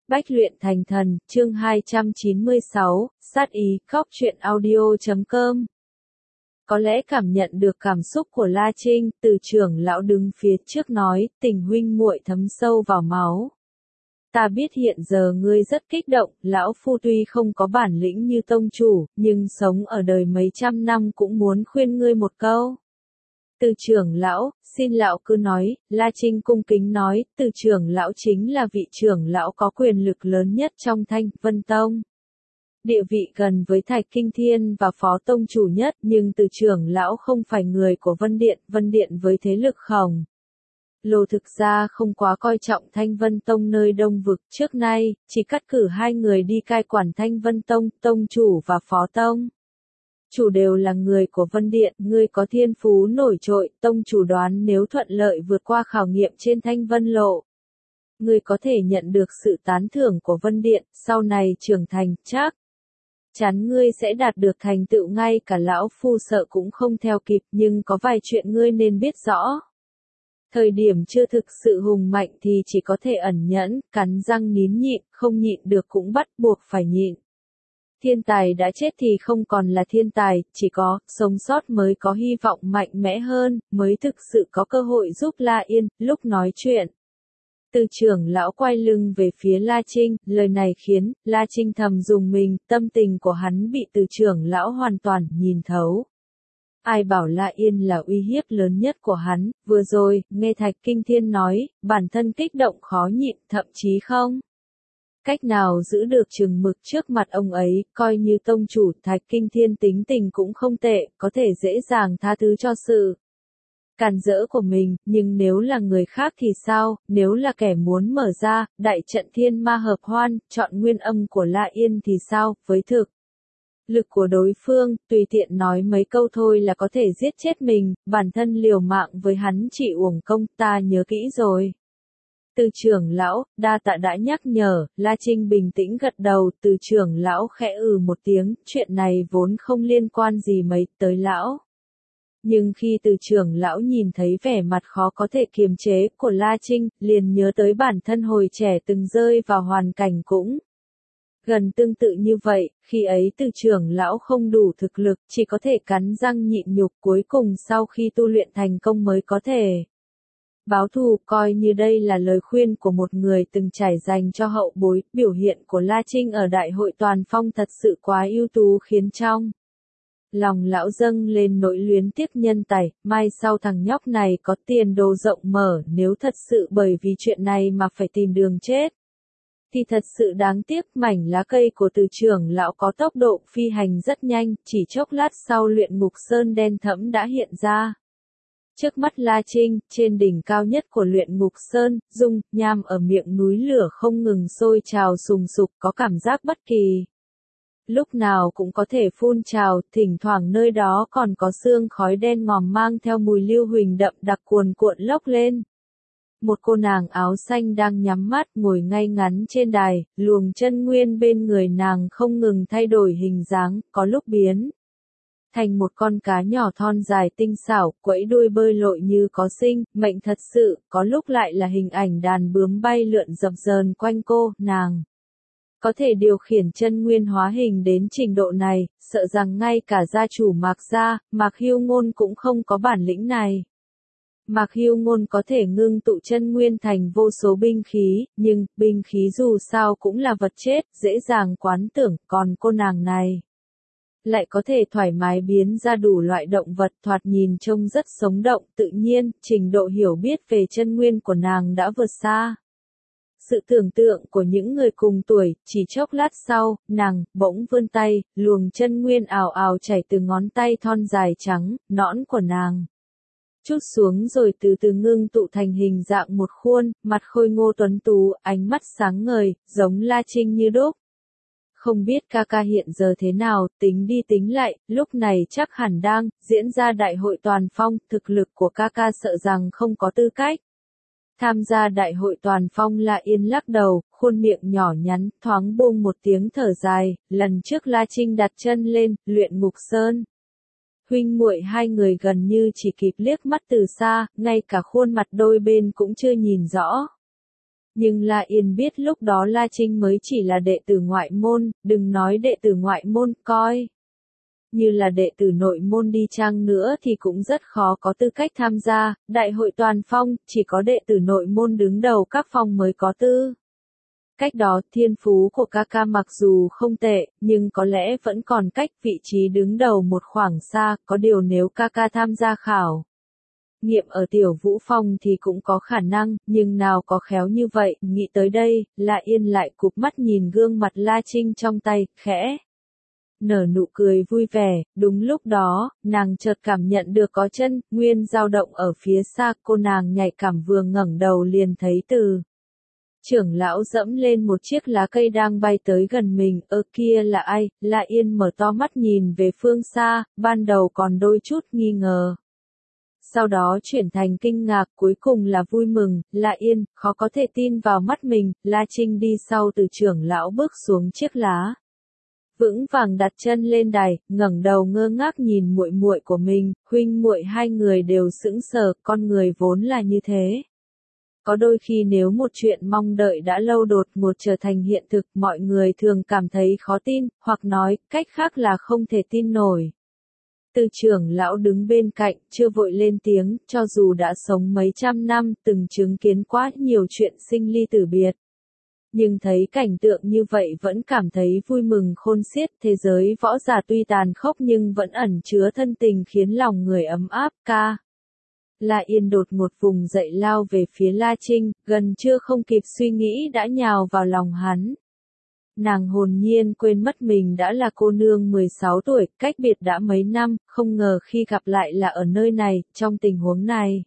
Bách luyện thành thần, chương 296, sát ý, khóc truyện audio.com. Có lẽ cảm nhận được cảm xúc của La Trinh, từ trưởng lão đứng phía trước nói, tình huynh muội thấm sâu vào máu. Ta biết hiện giờ ngươi rất kích động, lão phu tuy không có bản lĩnh như tông chủ, nhưng sống ở đời mấy trăm năm cũng muốn khuyên ngươi một câu. Từ trưởng lão, xin lão cứ nói, La Trinh cung kính nói, từ trưởng lão chính là vị trưởng lão có quyền lực lớn nhất trong Thanh Vân Tông. Địa vị gần với Thạch Kinh Thiên và phó tông chủ nhất, nhưng từ trưởng lão không phải người của Vân Điện với thế lực khổng lồ thực ra không quá coi trọng Thanh Vân Tông nơi Đông Vực trước nay, chỉ cắt cử hai người đi cai quản Thanh Vân Tông, tông chủ và phó tông chủ đều là người của Vân Điện, ngươi có thiên phú nổi trội, tông chủ đoán nếu thuận lợi vượt qua khảo nghiệm trên Thanh Vân Lộ. Ngươi có thể nhận được sự tán thưởng của Vân Điện, sau này trưởng thành, chắc chắn ngươi sẽ đạt được thành tựu ngay cả lão phu sợ cũng không theo kịp, nhưng có vài chuyện ngươi nên biết rõ. Thời điểm chưa thực sự hùng mạnh thì chỉ có thể ẩn nhẫn, cắn răng nín nhịn, không nhịn được cũng bắt buộc phải nhịn. Thiên tài đã chết thì không còn là thiên tài, chỉ có sống sót mới có hy vọng mạnh mẽ hơn, mới thực sự có cơ hội giúp La Yên, lúc nói chuyện. Từ trưởng lão quay lưng về phía La Trinh, lời này khiến La Trinh thầm rùng mình, tâm tình của hắn bị từ trưởng lão hoàn toàn nhìn thấu. Ai bảo La Yên là uy hiếp lớn nhất của hắn, vừa rồi, nghe Thạch Kinh Thiên nói, bản thân kích động khó nhịn, thậm chí không cách nào giữ được chừng mực trước mặt ông ấy, coi như tông chủ Thạch Kinh Thiên tính tình cũng không tệ, có thể dễ dàng tha thứ cho sự càn rỡ của mình, nhưng nếu là người khác thì sao, nếu là kẻ muốn mở ra, đại trận thiên ma hợp hoan, chọn nguyên âm của La Yên thì sao, với thực lực của đối phương, tùy tiện nói mấy câu thôi là có thể giết chết mình, bản thân liều mạng với hắn chỉ uổng công, ta nhớ kỹ rồi. Từ trưởng lão, đa tạ đã nhắc nhở, La Trinh bình tĩnh gật đầu, từ trưởng lão khẽ một tiếng, chuyện này vốn không liên quan gì mấy tới lão. Nhưng khi từ trưởng lão nhìn thấy vẻ mặt khó có thể kiềm chế của La Trinh, liền nhớ tới bản thân hồi trẻ từng rơi vào hoàn cảnh cũng gần tương tự như vậy, khi ấy từ trưởng lão không đủ thực lực, chỉ có thể cắn răng nhịn nhục, cuối cùng sau khi tu luyện thành công mới có thể báo thù, coi như đây là lời khuyên của một người từng trải dành cho hậu bối. Biểu hiện của La Trinh ở đại hội toàn phong thật sự quá ưu tú khiến trong lòng lão dâng lên nỗi luyến tiếc nhân tài, mai sau thằng nhóc này có tiền đồ rộng mở, nếu thật sự bởi vì chuyện này mà phải tìm đường chết thì thật sự đáng tiếc. Mảnh lá cây của từ trưởng lão có tốc độ phi hành rất nhanh, chỉ chốc lát sau luyện ngục sơn đen thẫm đã hiện ra. Trước mắt La Trinh, trên đỉnh cao nhất của luyện ngục sơn, dung nham ở miệng núi lửa không ngừng sôi trào sùng sục, có cảm giác bất kỳ lúc nào cũng có thể phun trào, thỉnh thoảng nơi đó còn có sương khói đen ngòm mang theo mùi lưu huỳnh đậm đặc cuồn cuộn lốc lên. Một cô nàng áo xanh đang nhắm mắt ngồi ngay ngắn trên đài, luồng chân nguyên bên người nàng không ngừng thay đổi hình dáng, có lúc biến thành một con cá nhỏ thon dài tinh xảo, quẫy đuôi bơi lội như có sinh mệnh thật sự, có lúc lại là hình ảnh đàn bướm bay lượn dập dờn quanh cô, nàng có thể điều khiển chân nguyên hóa hình đến trình độ này, sợ rằng ngay cả gia chủ Mạc Hưu Ngôn cũng không có bản lĩnh này. Mạc Hưu Ngôn có thể ngưng tụ chân nguyên thành vô số binh khí, nhưng binh khí dù sao cũng là vật chết, dễ dàng quán tưởng, còn cô nàng này lại có thể thoải mái biến ra đủ loại động vật, thoạt nhìn trông rất sống động, tự nhiên, trình độ hiểu biết về chân nguyên của nàng đã vượt xa sự tưởng tượng của những người cùng tuổi. Chỉ chốc lát sau, nàng bỗng vươn tay, luồng chân nguyên ào ào chảy từ ngón tay thon dài trắng nõn của nàng chút xuống rồi từ từ ngưng tụ thành hình dạng một khuôn mặt khôi ngô tuấn tú, ánh mắt sáng ngời, giống La Trinh như đúc. Không biết ca ca hiện giờ thế nào, tính đi tính lại, lúc này chắc hẳn đang diễn ra đại hội toàn phong, thực lực của ca ca sợ rằng không có tư cách tham gia đại hội toàn phong. La Yên lắc đầu, khuôn miệng nhỏ nhắn, thoáng buông một tiếng thở dài, lần trước La Trinh đặt chân lên luyện ngục sơn, huynh muội hai người gần như chỉ kịp liếc mắt từ xa, ngay cả khuôn mặt đôi bên cũng chưa nhìn rõ. Nhưng La Yên biết lúc đó La Trinh mới chỉ là đệ tử ngoại môn, đừng nói đệ tử ngoại môn, coi như là đệ tử nội môn đi chăng nữa thì cũng rất khó có tư cách tham gia, đại hội toàn phong, chỉ có đệ tử nội môn đứng đầu các phong mới có tư. Cách đó thiên phú của ca mặc dù không tệ, nhưng có lẽ vẫn còn cách vị trí đứng đầu một khoảng xa, có điều nếu ca tham gia khảo nghiệm ở tiểu vũ phong thì cũng có khả năng, nhưng nào có khéo như vậy, nghĩ tới đây, La Yên lại cụp mắt nhìn gương mặt La Trinh trong tay, khẽ nở nụ cười vui vẻ, đúng lúc đó, nàng chợt cảm nhận được có chân, nguyên dao động ở phía xa, cô nàng nhạy cảm vừa ngẩng đầu liền thấy từ trưởng lão dẫm lên một chiếc lá cây đang bay tới gần mình, kia là ai? La Yên mở to mắt nhìn về phương xa, ban đầu còn đôi chút nghi ngờ. Sau đó chuyển thành kinh ngạc, cuối cùng là vui mừng, La Yên, khó có thể tin vào mắt mình, La Trinh đi sau từ trưởng lão bước xuống chiếc lá. Vững vàng đặt chân lên đài, ngẩng đầu ngơ ngác nhìn muội muội của mình, huynh muội hai người đều sững sờ, con người vốn là như thế. Có đôi khi nếu một chuyện mong đợi đã lâu đột ngột trở thành hiện thực, mọi người thường cảm thấy khó tin, hoặc nói, cách khác là không thể tin nổi. Từ trưởng lão đứng bên cạnh, chưa vội lên tiếng, cho dù đã sống mấy trăm năm, từng chứng kiến quá nhiều chuyện sinh ly tử biệt. Nhưng thấy cảnh tượng như vậy vẫn cảm thấy vui mừng khôn xiết, thế giới võ giả tuy tàn khốc nhưng vẫn ẩn chứa thân tình khiến lòng người ấm áp, ca. La Yên đột ngột vùng dậy lao về phía La Trinh, gần chưa không kịp suy nghĩ đã nhào vào lòng hắn. Nàng hồn nhiên quên mất mình đã là cô nương 16 tuổi, cách biệt đã mấy năm, không ngờ khi gặp lại là ở nơi này, trong tình huống này.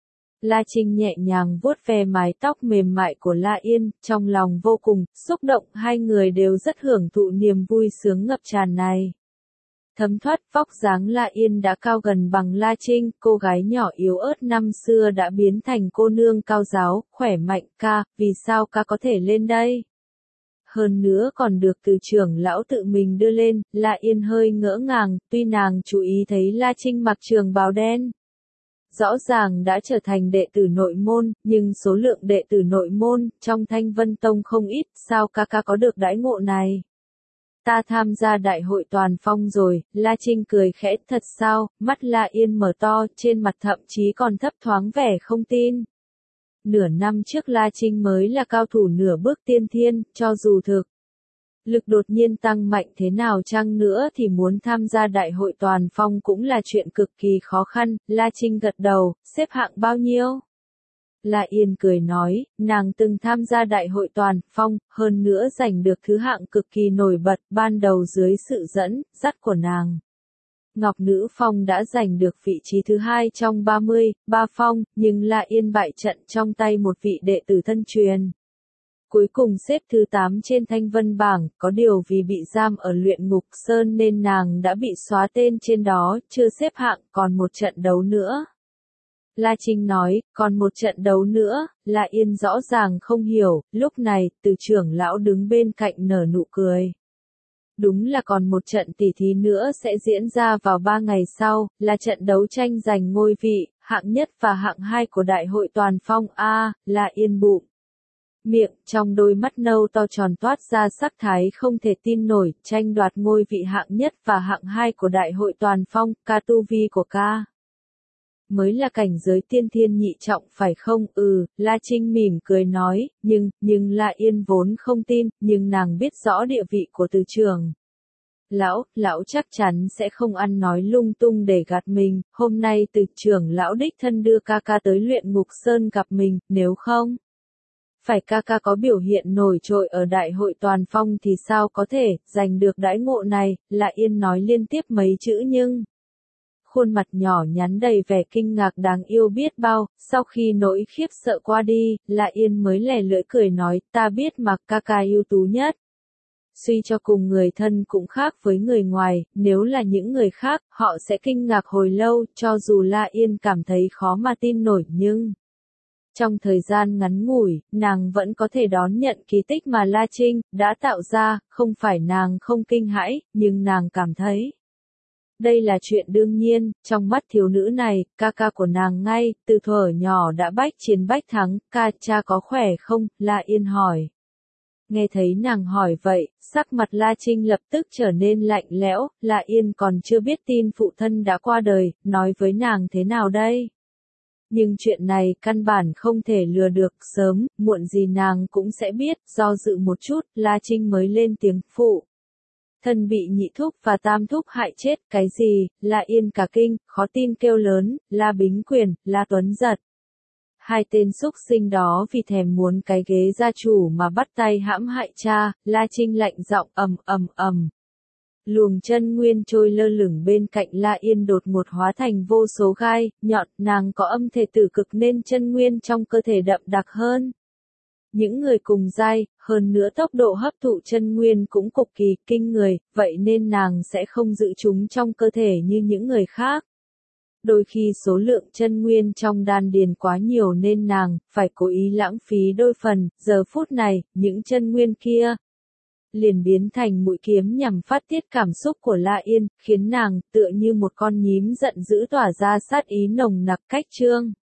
La Trinh nhẹ nhàng vuốt ve mái tóc mềm mại của La Yên, trong lòng vô cùng xúc động, hai người đều rất hưởng thụ niềm vui sướng ngập tràn này. Thấm thoát vóc dáng La Yên đã cao gần bằng La Trinh, cô gái nhỏ yếu ớt năm xưa đã biến thành cô nương cao giáo, khỏe mạnh, ca, vì sao ca có thể lên đây? Hơn nữa còn được từ trưởng lão tự mình đưa lên, La Yên hơi ngỡ ngàng, tuy nàng chú ý thấy La Trinh mặc trường bào đen. Rõ ràng đã trở thành đệ tử nội môn, nhưng số lượng đệ tử nội môn trong Thanh Vân Tông không ít, sao ca có được đãi ngộ này? Ta tham gia đại hội toàn phong rồi, La Trinh cười khẽ, thật sao? Mắt La Yên mở to, trên mặt thậm chí còn thấp thoáng vẻ không tin. Nửa năm trước La Trinh mới là cao thủ nửa bước tiên thiên, cho dù thực lực đột nhiên tăng mạnh thế nào chăng nữa thì muốn tham gia đại hội toàn phong cũng là chuyện cực kỳ khó khăn, La Trinh gật đầu, xếp hạng bao nhiêu? La Yên cười nói, nàng từng tham gia đại hội toàn phong, hơn nữa giành được thứ hạng cực kỳ nổi bật, ban đầu dưới sự dẫn dắt của nàng. Ngọc Nữ Phong đã giành được vị trí thứ hai trong 33 phong, nhưng La Yên bại trận trong tay một vị đệ tử thân truyền. Cuối cùng xếp thứ 8 trên Thanh Vân bảng, có điều vì bị giam ở luyện ngục sơn nên nàng đã bị xóa tên trên đó, chưa xếp hạng, còn một trận đấu nữa. La Trinh nói, còn một trận đấu nữa, La Yên rõ ràng không hiểu, lúc này, từ trưởng lão đứng bên cạnh nở nụ cười. Đúng là còn một trận tỉ thí nữa sẽ diễn ra vào 3 ngày sau, là trận đấu tranh giành ngôi vị, hạng nhất và hạng 2 của đại hội toàn phong A, La Yên bụng. Miệng, trong đôi mắt nâu to tròn toát ra sắc thái không thể tin nổi, tranh đoạt ngôi vị hạng nhất và hạng 2 của đại hội toàn phong, ca tu vi của ca. Mới là cảnh giới tiên thiên nhị trọng phải không? La Trinh mỉm cười nói, nhưng La Yên vốn không tin, nhưng nàng biết rõ địa vị của từ trường. Lão chắc chắn sẽ không ăn nói lung tung để gạt mình, hôm nay từ trưởng lão đích thân đưa ca tới luyện ngục sơn gặp mình, nếu không phải ca có biểu hiện nổi trội ở đại hội toàn phong thì sao có thể giành được đãi ngộ này, La Yên nói liên tiếp mấy chữ nhưng khuôn mặt nhỏ nhắn đầy vẻ kinh ngạc đáng yêu biết bao, sau khi nỗi khiếp sợ qua đi, La Yên mới lẻ lưỡi cười nói, ta biết mà ca ưu tú nhất. Suy cho cùng người thân cũng khác với người ngoài, nếu là những người khác, họ sẽ kinh ngạc hồi lâu, cho dù La Yên cảm thấy khó mà tin nổi nhưng trong thời gian ngắn ngủi, nàng vẫn có thể đón nhận kỳ tích mà La Trinh đã tạo ra, không phải nàng không kinh hãi, nhưng nàng cảm thấy Đây là chuyện đương nhiên, trong mắt thiếu nữ này, ca ca của nàng ngay, từ thuở nhỏ đã bách chiến bách thắng, ca cha có khỏe không, La Yên hỏi. Nghe thấy nàng hỏi vậy, sắc mặt La Trinh lập tức trở nên lạnh lẽo, La Yên còn chưa biết tin phụ thân đã qua đời, nói với nàng thế nào đây? Nhưng chuyện này căn bản không thể lừa được, sớm, muộn gì nàng cũng sẽ biết, do dự một chút, La Trinh mới lên tiếng, phụ. Thân bị nhị thúc và tam thúc hại chết, cái gì, La Yên cả kinh, khó tin kêu lớn, La Bính Quyền, La Tuấn Giật. Hai tên xúc sinh đó vì thèm muốn cái ghế gia chủ mà bắt tay hãm hại cha, La Trinh lạnh giọng ầm ầm ầm. Luồng chân nguyên trôi lơ lửng bên cạnh La Yên đột ngột hóa thành vô số gai, nhọn, nàng có âm thể tử cực nên chân nguyên trong cơ thể đậm đặc hơn. Những người cùng giai, hơn nữa tốc độ hấp thụ chân nguyên cũng cực kỳ kinh người, vậy nên nàng sẽ không giữ chúng trong cơ thể như những người khác. Đôi khi số lượng chân nguyên trong đan điền quá nhiều nên nàng phải cố ý lãng phí đôi phần, giờ phút này, những chân nguyên kia liền biến thành mũi kiếm nhằm phát tiết cảm xúc của La Yên, khiến nàng tựa như một con nhím giận dữ tỏa ra sát ý nồng nặc cách trương.